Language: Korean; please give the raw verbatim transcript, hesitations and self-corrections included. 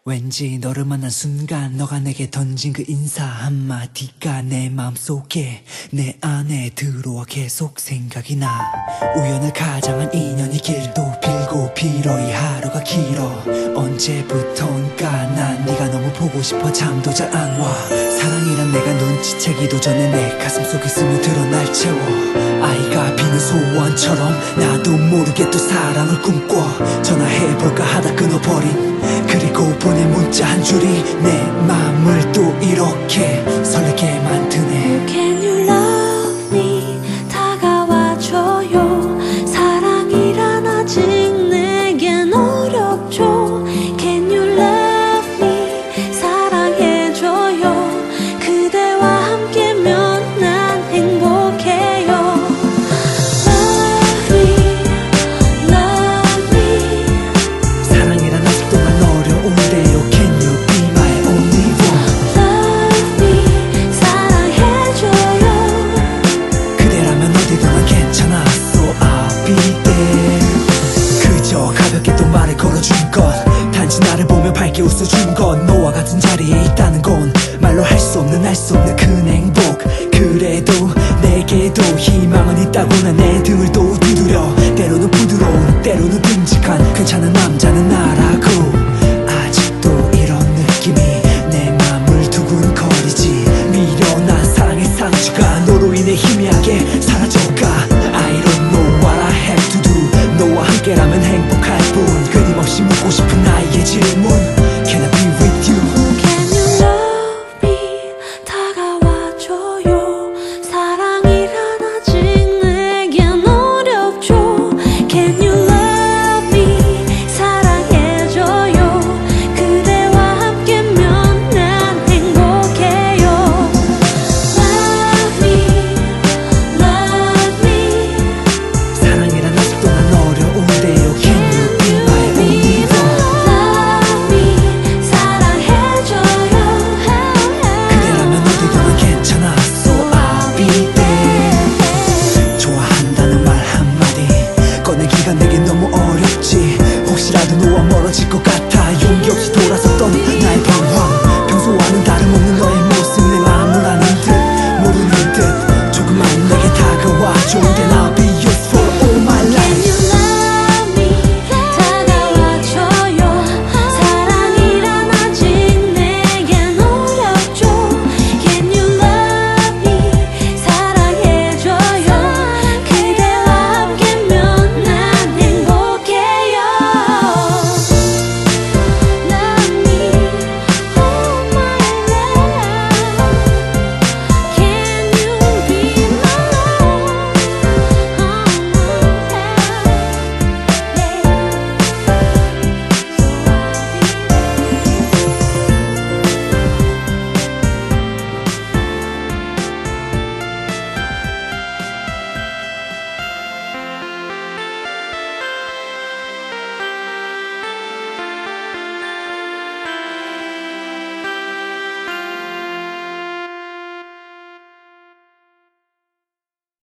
왠지 너를 만난 순간 너가 내게 던진 그 인사 한마디가 내 마음속에 내 안에 들어와 계속 생각이 나. 우연을 가장한 인연이 길도 빌고 빌어 이 하루가 길어. 언제부턴가 난 네가 너무 보고 싶어 잠도 잘 안 와. 사랑이란 내가 눈치채기도 전에 내 가슴 속에 스며들어 날 채워. 아이가 비는 소원처럼 나도 모르게 또 사랑을 꿈꿔. 전화해볼까 하다 끊어버린 그리고 보낸 문자 한 줄이 내 맘을 또 이렇게 설레게 만드네. Can you love me? 다가와줘요. 사랑이란 아직 내겐 어렵죠. Can you love me? 사랑해줘요. 그대와 함께면 난 행복해요. Love me, love me. 사랑이란 아직도 난 어려운데요. Can you be my only one? Love me, 사랑해줘요. 그대라면 어디든 난 괜찮아. So I'll be there. 그저 가볍게 또 말을 걸어준 건 단지 나를 보며 밝게 웃어준 건 너와 같은 자리에 있다는 건 말로 할 수 없는 알 수 없는 큰 행복. 그래도 내게도 희망은 있다고 난 내